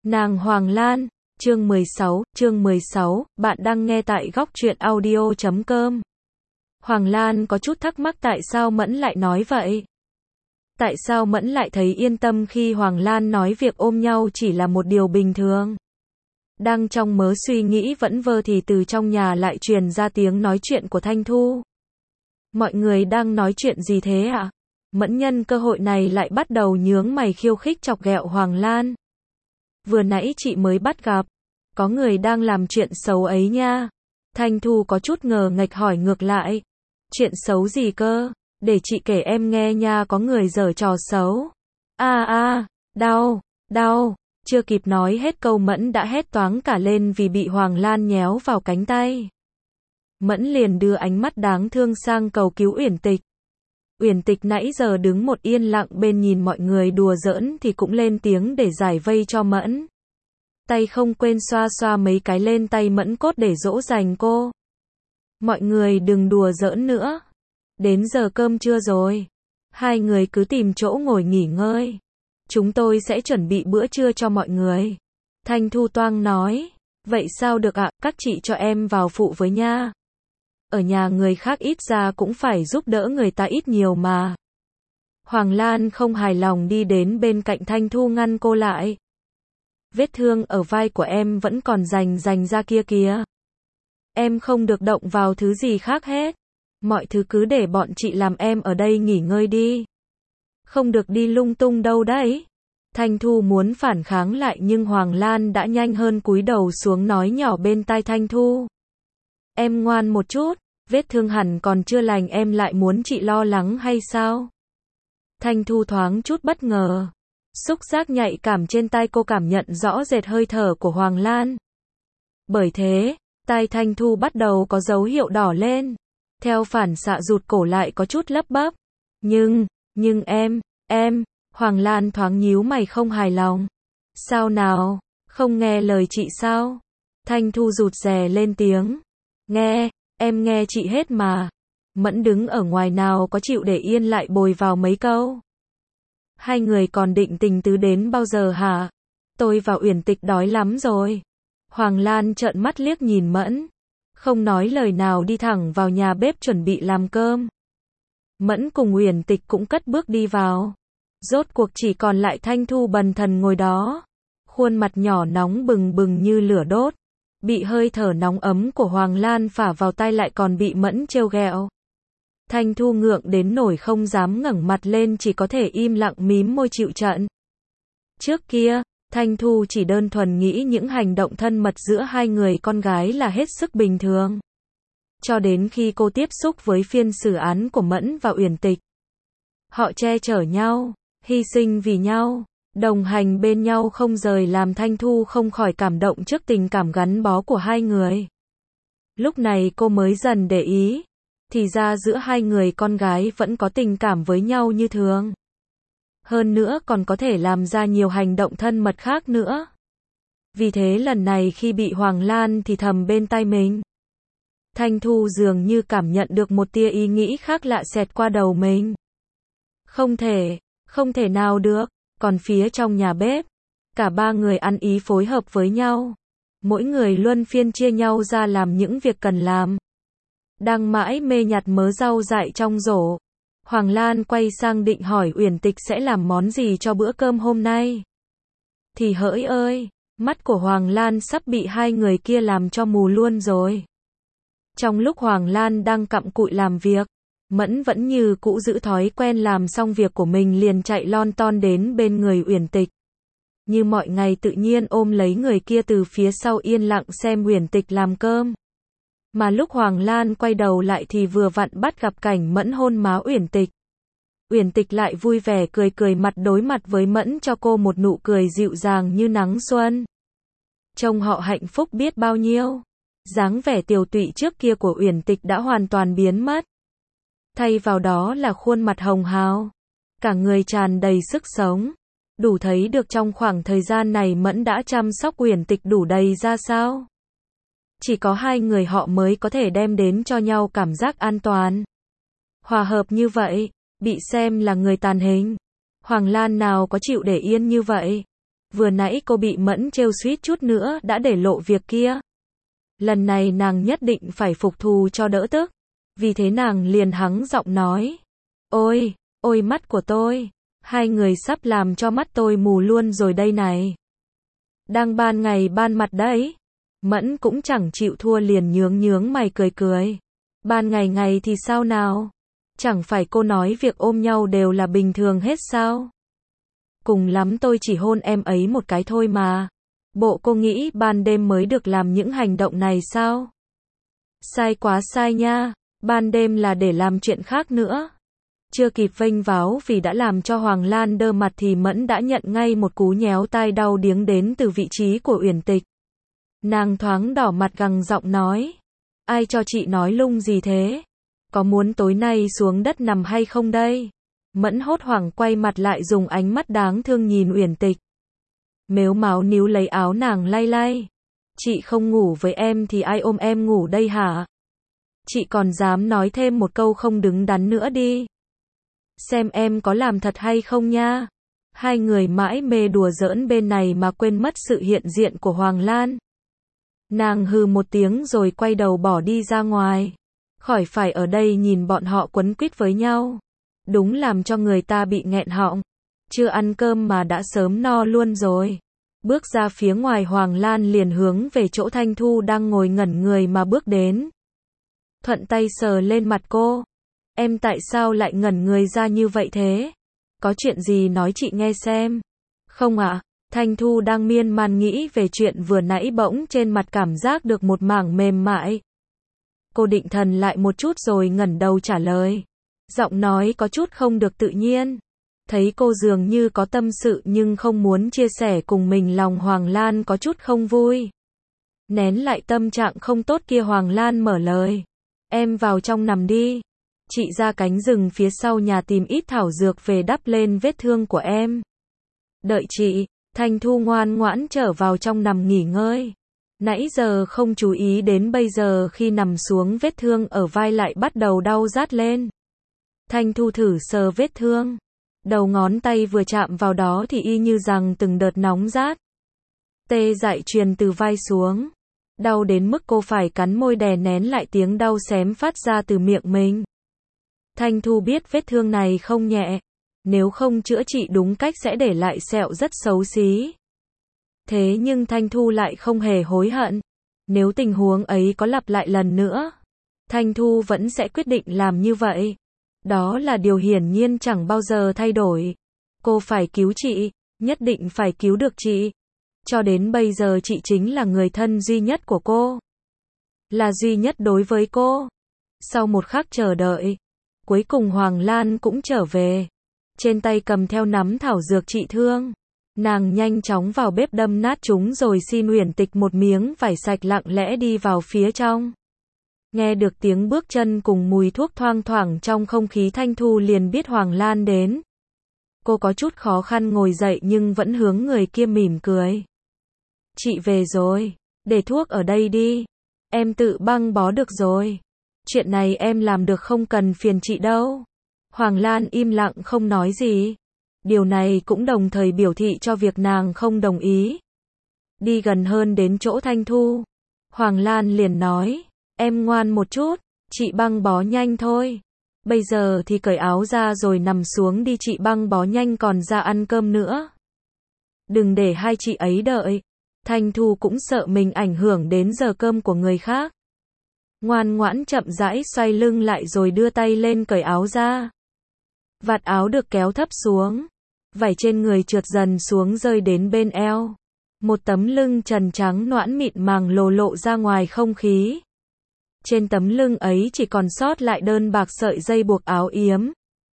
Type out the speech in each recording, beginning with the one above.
Nàng Hoàng Lan, chương 16, bạn đang nghe tại góc truyện audio.com. Hoàng Lan có chút thắc mắc tại sao Mẫn lại nói vậy. Tại sao Mẫn lại thấy yên tâm khi Hoàng Lan nói việc ôm nhau chỉ là một điều bình thường. Đang trong mớ suy nghĩ vẩn vơ thì từ trong nhà lại truyền ra tiếng nói chuyện của Thanh Thu. Mọi người đang nói chuyện gì thế ạ? Mẫn nhân cơ hội này lại bắt đầu nhướng mày khiêu khích chọc ghẹo Hoàng Lan. Vừa nãy chị mới bắt gặp, có người đang làm chuyện xấu ấy nha. Thanh Thu có chút ngờ nghệch hỏi ngược lại. Chuyện xấu gì cơ? Để chị kể em nghe nha, có người giở trò xấu. Đau. Chưa kịp nói hết câu Mẫn đã hét toáng cả lên vì bị Hoàng Lan nhéo vào cánh tay. Mẫn liền đưa ánh mắt đáng thương sang cầu cứu Uyển Tịch. Uyển Tịch nãy giờ đứng một yên lặng bên nhìn mọi người đùa giỡn thì cũng lên tiếng để giải vây cho Mẫn. Tay không quên xoa xoa mấy cái lên tay Mẫn cốt để dỗ dành cô. Mọi người đừng đùa giỡn nữa. Đến giờ cơm trưa rồi. Hai người cứ tìm chỗ ngồi nghỉ ngơi. Chúng tôi sẽ chuẩn bị bữa trưa cho mọi người. Thanh Thu toang nói. Vậy sao được ạ, các chị cho em vào phụ với nha. Ở nhà người khác ít ra cũng phải giúp đỡ người ta ít nhiều mà. Hoàng Lan không hài lòng đi đến bên cạnh Thanh Thu ngăn cô lại. Vết thương ở vai của em vẫn còn rành ra kia kìa. Em không được động vào thứ gì khác hết. Mọi thứ cứ để bọn chị làm, em ở đây nghỉ ngơi đi. Không được đi lung tung đâu đấy. Thanh Thu muốn phản kháng lại nhưng Hoàng Lan đã nhanh hơn cúi đầu xuống nói nhỏ bên tai Thanh Thu. Em ngoan một chút, vết thương hẳn còn chưa lành, em lại muốn chị lo lắng hay sao? Thanh Thu thoáng chút bất ngờ. Xúc giác nhạy cảm trên tai cô cảm nhận rõ rệt hơi thở của Hoàng Lan. Bởi thế, tai Thanh Thu bắt đầu có dấu hiệu đỏ lên. Theo phản xạ rụt cổ lại có chút lắp bắp. Nhưng em, Hoàng Lan thoáng nhíu mày không hài lòng. Sao nào, không nghe lời chị sao? Thanh Thu rụt rè lên tiếng. Nghe, em nghe chị hết mà. Mẫn đứng ở ngoài nào có chịu để yên lại bồi vào mấy câu. Hai người còn định tình tứ đến bao giờ hả? Tôi và Uyển Tịch đói lắm rồi. Hoàng Lan trợn mắt liếc nhìn Mẫn. Không nói lời nào đi thẳng vào nhà bếp chuẩn bị làm cơm. Mẫn cùng Uyển Tịch cũng cất bước đi vào. Rốt cuộc chỉ còn lại Thanh Thu bần thần ngồi đó. Khuôn mặt nhỏ nóng bừng bừng như lửa đốt. Bị hơi thở nóng ấm của Hoàng Lan phả vào tai lại còn bị Mẫn trêu ghẹo. Thanh Thu ngượng đến nỗi không dám ngẩng mặt lên, chỉ có thể im lặng mím môi chịu trận. Trước kia, Thanh Thu chỉ đơn thuần nghĩ những hành động thân mật giữa hai người con gái là hết sức bình thường. Cho đến khi cô tiếp xúc với phiên xử án của Mẫn và Uyển Tịch. Họ che chở nhau, hy sinh vì nhau, đồng hành bên nhau không rời, làm Thanh Thu không khỏi cảm động trước tình cảm gắn bó của hai người. Lúc này cô mới dần để ý, thì ra giữa hai người con gái vẫn có tình cảm với nhau như thường. Hơn nữa còn có thể làm ra nhiều hành động thân mật khác nữa. Vì thế lần này khi bị Hoàng Lan thì thầm bên tai mình. Thanh Thu dường như cảm nhận được một tia ý nghĩ khác lạ xẹt qua đầu mình. Không thể nào được. Còn phía trong nhà bếp, cả ba người ăn ý phối hợp với nhau. Mỗi người luân phiên chia nhau ra làm những việc cần làm. Đang mãi mê nhặt mớ rau dại trong rổ, Hoàng Lan quay sang định hỏi Uyển Tịch sẽ làm món gì cho bữa cơm hôm nay. Thì hỡi ơi, mắt của Hoàng Lan sắp bị hai người kia làm cho mù luôn rồi. Trong lúc Hoàng Lan đang cặm cụi làm việc, Mẫn vẫn như cũ giữ thói quen làm xong việc của mình liền chạy lon ton đến bên người Uyển Tịch. Như mọi ngày tự nhiên ôm lấy người kia từ phía sau yên lặng xem Uyển Tịch làm cơm. Mà lúc Hoàng Lan quay đầu lại thì vừa vặn bắt gặp cảnh Mẫn hôn má Uyển Tịch. Uyển Tịch lại vui vẻ cười mặt đối mặt với Mẫn cho cô một nụ cười dịu dàng như nắng xuân. Trông họ hạnh phúc biết bao nhiêu. Dáng vẻ tiều tụy trước kia của Uyển Tịch đã hoàn toàn biến mất. Thay vào đó là khuôn mặt hồng hào. Cả người tràn đầy sức sống. Đủ thấy được trong khoảng thời gian này Mẫn đã chăm sóc Uyển Tịch đủ đầy ra sao. Chỉ có hai người họ mới có thể đem đến cho nhau cảm giác an toàn. Hòa hợp như vậy, bị xem là người tàn hình. Hoàng Lan nào có chịu để yên như vậy. Vừa nãy cô bị Mẫn trêu suýt chút nữa đã để lộ việc kia. Lần này nàng nhất định phải phục thù cho đỡ tức. Vì thế nàng liền hắng giọng nói. Ôi, ôi mắt của tôi. Hai người sắp làm cho mắt tôi mù luôn rồi đây này. Đang ban ngày ban mặt đấy. Mẫn cũng chẳng chịu thua liền nhướng nhướng mày cười cười. Ban ngày ngày thì sao nào? Chẳng phải cô nói việc ôm nhau đều là bình thường hết sao? Cùng lắm tôi chỉ hôn em ấy một cái thôi mà. Bộ cô nghĩ ban đêm mới được làm những hành động này sao? Sai quá sai nha. Ban đêm là để làm chuyện khác nữa. Chưa kịp vênh váo vì đã làm cho Hoàng Lan đơ mặt thì Mẫn đã nhận ngay một cú nhéo tai đau điếng đến từ vị trí của Uyển Tịch. Nàng thoáng đỏ mặt gằn giọng nói. Ai cho chị nói lung gì thế? Có muốn tối nay xuống đất nằm hay không đây? Mẫn hốt hoảng quay mặt lại dùng ánh mắt đáng thương nhìn Uyển Tịch. Mếu máo níu lấy áo nàng lay lay. Chị không ngủ với em thì ai ôm em ngủ đây hả? Chị còn dám nói thêm một câu không đứng đắn nữa đi. Xem em có làm thật hay không nha. Hai người mãi mê đùa giỡn bên này mà quên mất sự hiện diện của Hoàng Lan. Nàng hừ một tiếng rồi quay đầu bỏ đi ra ngoài. Khỏi phải ở đây nhìn bọn họ quấn quýt với nhau. Đúng làm cho người ta bị nghẹn họng. Chưa ăn cơm mà đã sớm no luôn rồi. Bước ra phía ngoài Hoàng Lan liền hướng về chỗ Thanh Thu đang ngồi ngẩn người mà bước đến. Thuận tay sờ lên mặt cô. Em tại sao lại ngẩn người ra như vậy thế? Có chuyện gì nói chị nghe xem. Không ạ, Thanh Thu đang miên man nghĩ về chuyện vừa nãy bỗng trên mặt cảm giác được một mảng mềm mại. Cô định thần lại một chút rồi ngẩng đầu trả lời. Giọng nói có chút không được tự nhiên. Thấy cô dường như có tâm sự nhưng không muốn chia sẻ cùng mình, lòng Hoàng Lan có chút không vui. Nén lại tâm trạng không tốt kia, Hoàng Lan mở lời. Em vào trong nằm đi. Chị ra cánh rừng phía sau nhà tìm ít thảo dược về đắp lên vết thương của em. Đợi chị. Thanh Thu ngoan ngoãn trở vào trong nằm nghỉ ngơi. Nãy giờ không chú ý đến bây giờ khi nằm xuống vết thương ở vai lại bắt đầu đau rát lên. Thanh Thu thử sờ vết thương. Đầu ngón tay vừa chạm vào đó thì y như rằng từng đợt nóng rát. Tê dại truyền từ vai xuống. Đau đến mức cô phải cắn môi đè nén lại tiếng đau xém phát ra từ miệng mình. Thanh Thu biết vết thương này không nhẹ. Nếu không chữa trị đúng cách sẽ để lại sẹo rất xấu xí. Thế nhưng Thanh Thu lại không hề hối hận. Nếu tình huống ấy có lặp lại lần nữa, Thanh Thu vẫn sẽ quyết định làm như vậy. Đó là điều hiển nhiên chẳng bao giờ thay đổi. Cô phải cứu chị, nhất định phải cứu được chị. Cho đến bây giờ chị chính là người thân duy nhất của cô. Là duy nhất đối với cô. Sau một khắc chờ đợi, cuối cùng Hoàng Lan cũng trở về. Trên tay cầm theo nắm thảo dược trị thương. Nàng nhanh chóng vào bếp đâm nát chúng rồi xin Uyển Tịch một miếng vải sạch, lặng lẽ đi vào phía trong. Nghe được tiếng bước chân cùng mùi thuốc thoang thoảng trong không khí, Thanh Thu liền biết Hoàng Lan đến. Cô có chút khó khăn ngồi dậy nhưng vẫn hướng người kia mỉm cười. Chị về rồi, để thuốc ở đây đi. Em tự băng bó được rồi. Chuyện này em làm được, không cần phiền chị đâu. Hoàng Lan im lặng không nói gì. Điều này cũng đồng thời biểu thị cho việc nàng không đồng ý. Đi gần hơn đến chỗ Thanh Thu, Hoàng Lan liền nói. Em ngoan một chút, chị băng bó nhanh thôi. Bây giờ thì cởi áo ra rồi nằm xuống đi, chị băng bó nhanh còn ra ăn cơm nữa. Đừng để hai chị ấy đợi. Thanh Thu cũng sợ mình ảnh hưởng đến giờ cơm của người khác. Ngoan ngoãn chậm rãi xoay lưng lại rồi đưa tay lên cởi áo ra. Vạt áo được kéo thấp xuống. Vải trên người trượt dần xuống rơi đến bên eo. Một tấm lưng trần trắng nõn mịn màng lộ ra ngoài không khí. Trên tấm lưng ấy chỉ còn sót lại đơn bạc sợi dây buộc áo yếm.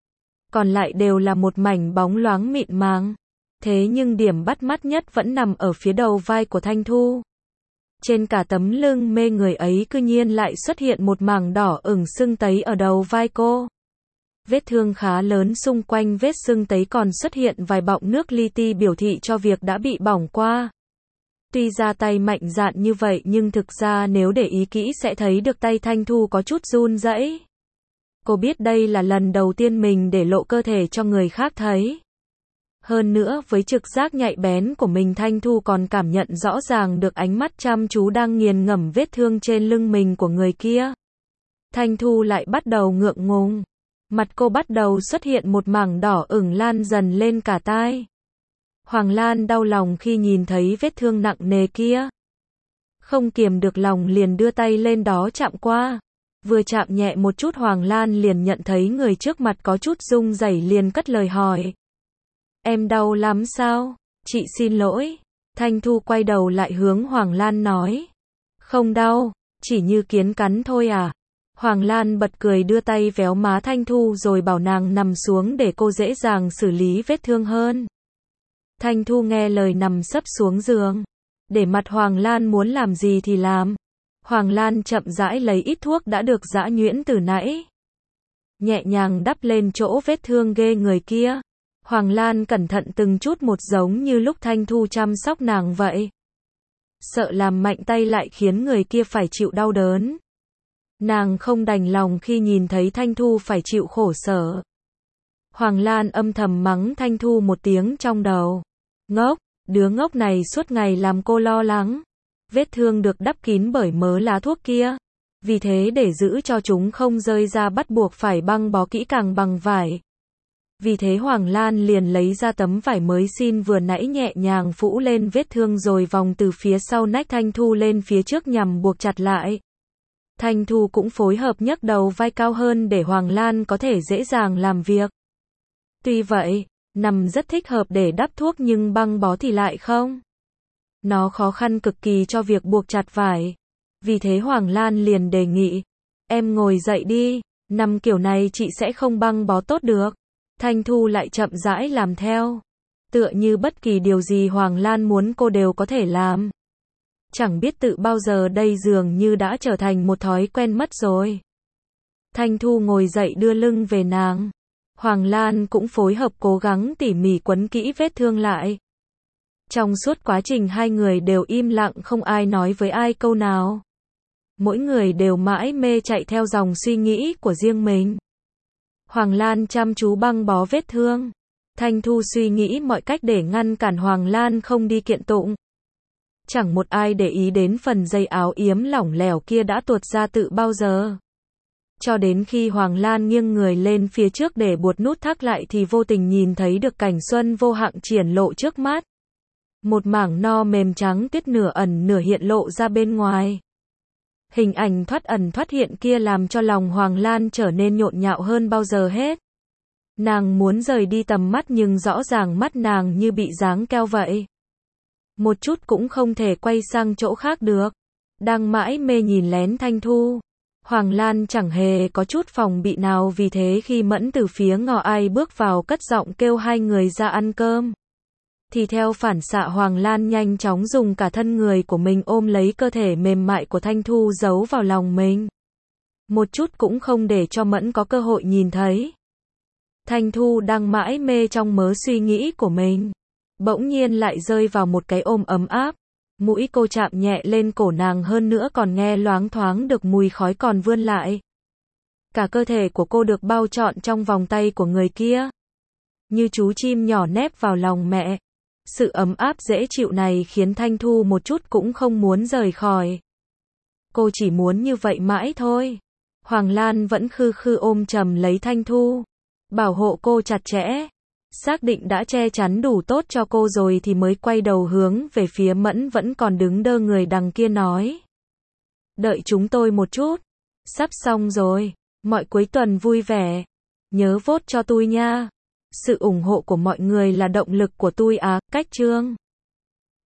Còn lại đều là một mảnh bóng loáng mịn màng. Thế nhưng điểm bắt mắt nhất vẫn nằm ở phía đầu vai của Thanh Thu. Trên cả tấm lưng mê người ấy cư nhiên lại xuất hiện một mảng đỏ ửng sưng tấy ở đầu vai cô. Vết thương khá lớn, xung quanh vết sưng tấy còn xuất hiện vài bọng nước li ti biểu thị cho việc đã bị bỏng qua. Tuy ra tay mạnh dạn như vậy nhưng thực ra nếu để ý kỹ sẽ thấy được tay Thanh Thu có chút run rẩy. Cô biết đây là lần đầu tiên mình để lộ cơ thể cho người khác thấy. Hơn nữa với trực giác nhạy bén của mình, Thanh Thu còn cảm nhận rõ ràng được ánh mắt chăm chú đang nghiền ngẫm vết thương trên lưng mình của người kia. Thanh Thu lại bắt đầu ngượng ngùng. Mặt cô bắt đầu xuất hiện một mảng đỏ ửng lan dần lên cả tai. Hoàng Lan đau lòng khi nhìn thấy vết thương nặng nề kia. Không kiềm được lòng liền đưa tay lên đó chạm qua. Vừa chạm nhẹ một chút, Hoàng Lan liền nhận thấy người trước mặt có chút rung rẩy, liền cất lời hỏi. Em đau lắm sao? Chị xin lỗi. Thanh Thu quay đầu lại hướng Hoàng Lan nói. Không đau, chỉ như kiến cắn thôi à. Hoàng Lan bật cười đưa tay véo má Thanh Thu rồi bảo nàng nằm xuống để cô dễ dàng xử lý vết thương hơn. Thanh Thu nghe lời nằm sấp xuống giường. Để mặc Hoàng Lan muốn làm gì thì làm. Hoàng Lan chậm rãi lấy ít thuốc đã được giã nhuyễn từ nãy. Nhẹ nhàng đắp lên chỗ vết thương ghê người kia. Hoàng Lan cẩn thận từng chút một giống như lúc Thanh Thu chăm sóc nàng vậy. Sợ làm mạnh tay lại khiến người kia phải chịu đau đớn. Nàng không đành lòng khi nhìn thấy Thanh Thu phải chịu khổ sở. Hoàng Lan âm thầm mắng Thanh Thu một tiếng trong đầu. Ngốc, đứa ngốc này suốt ngày làm cô lo lắng. Vết thương được đắp kín bởi mớ lá thuốc kia. Vì thế để giữ cho chúng không rơi ra bắt buộc phải băng bó kỹ càng bằng vải. Vì thế Hoàng Lan liền lấy ra tấm vải mới xin vừa nãy nhẹ nhàng phủ lên vết thương rồi vòng từ phía sau nách Thanh Thu lên phía trước nhằm buộc chặt lại. Thanh Thu cũng phối hợp nhấc đầu vai cao hơn để Hoàng Lan có thể dễ dàng làm việc. Tuy vậy, nằm rất thích hợp để đắp thuốc nhưng băng bó thì lại không. Nó khó khăn cực kỳ cho việc buộc chặt vải. Vì thế Hoàng Lan liền đề nghị. Em ngồi dậy đi, nằm kiểu này chị sẽ không băng bó tốt được. Thanh Thu lại chậm rãi làm theo. Tựa như bất kỳ điều gì Hoàng Lan muốn cô đều có thể làm. Chẳng biết tự bao giờ đây dường như đã trở thành một thói quen mất rồi. Thanh Thu ngồi dậy đưa lưng về nàng. Hoàng Lan cũng phối hợp cố gắng tỉ mỉ quấn kỹ vết thương lại. Trong suốt quá trình hai người đều im lặng, không ai nói với ai câu nào. Mỗi người đều mãi mê chạy theo dòng suy nghĩ của riêng mình. Hoàng Lan chăm chú băng bó vết thương. Thanh Thu suy nghĩ mọi cách để ngăn cản Hoàng Lan không đi kiện tụng. Chẳng một ai để ý đến phần dây áo yếm lỏng lẻo kia đã tuột ra tự bao giờ. Cho đến khi Hoàng Lan nghiêng người lên phía trước để buộc nút thắt lại thì vô tình nhìn thấy được cảnh xuân vô hạn triển lộ trước mắt. Một mảng no mềm trắng tuyết nửa ẩn nửa hiện lộ ra bên ngoài. Hình ảnh thoát ẩn thoát hiện kia làm cho lòng Hoàng Lan trở nên nhộn nhạo hơn bao giờ hết. Nàng muốn rời đi tầm mắt nhưng rõ ràng mắt nàng như bị giáng keo vậy. Một chút cũng không thể quay sang chỗ khác được. Đang mãi mê nhìn lén Thanh Thu. Hoàng Lan chẳng hề có chút phòng bị nào, vì thế khi Mẫn từ phía ngõ ai bước vào cất giọng kêu hai người ra ăn cơm. Thì theo phản xạ Hoàng Lan nhanh chóng dùng cả thân người của mình ôm lấy cơ thể mềm mại của Thanh Thu giấu vào lòng mình. Một chút cũng không để cho Mẫn có cơ hội nhìn thấy. Thanh Thu đang mãi mê trong mớ suy nghĩ của mình. Bỗng nhiên lại rơi vào một cái ôm ấm áp. Mũi cô chạm nhẹ lên cổ nàng, hơn nữa còn nghe loáng thoáng được mùi khói còn vươn lại. Cả cơ thể của cô được bao trọn trong vòng tay của người kia. Như chú chim nhỏ nép vào lòng mẹ. Sự ấm áp dễ chịu này khiến Thanh Thu một chút cũng không muốn rời khỏi. Cô chỉ muốn như vậy mãi thôi. Hoàng Lan vẫn khư khư ôm chầm lấy Thanh Thu. Bảo hộ cô chặt chẽ. Xác định đã che chắn đủ tốt cho cô rồi thì mới quay đầu hướng về phía Mẫn vẫn còn đứng đơ người đằng kia nói. Đợi chúng tôi một chút. Sắp xong rồi. Mọi cuối tuần vui vẻ. Nhớ vote cho tôi nha. Sự ủng hộ của mọi người là động lực của tôi cách chương.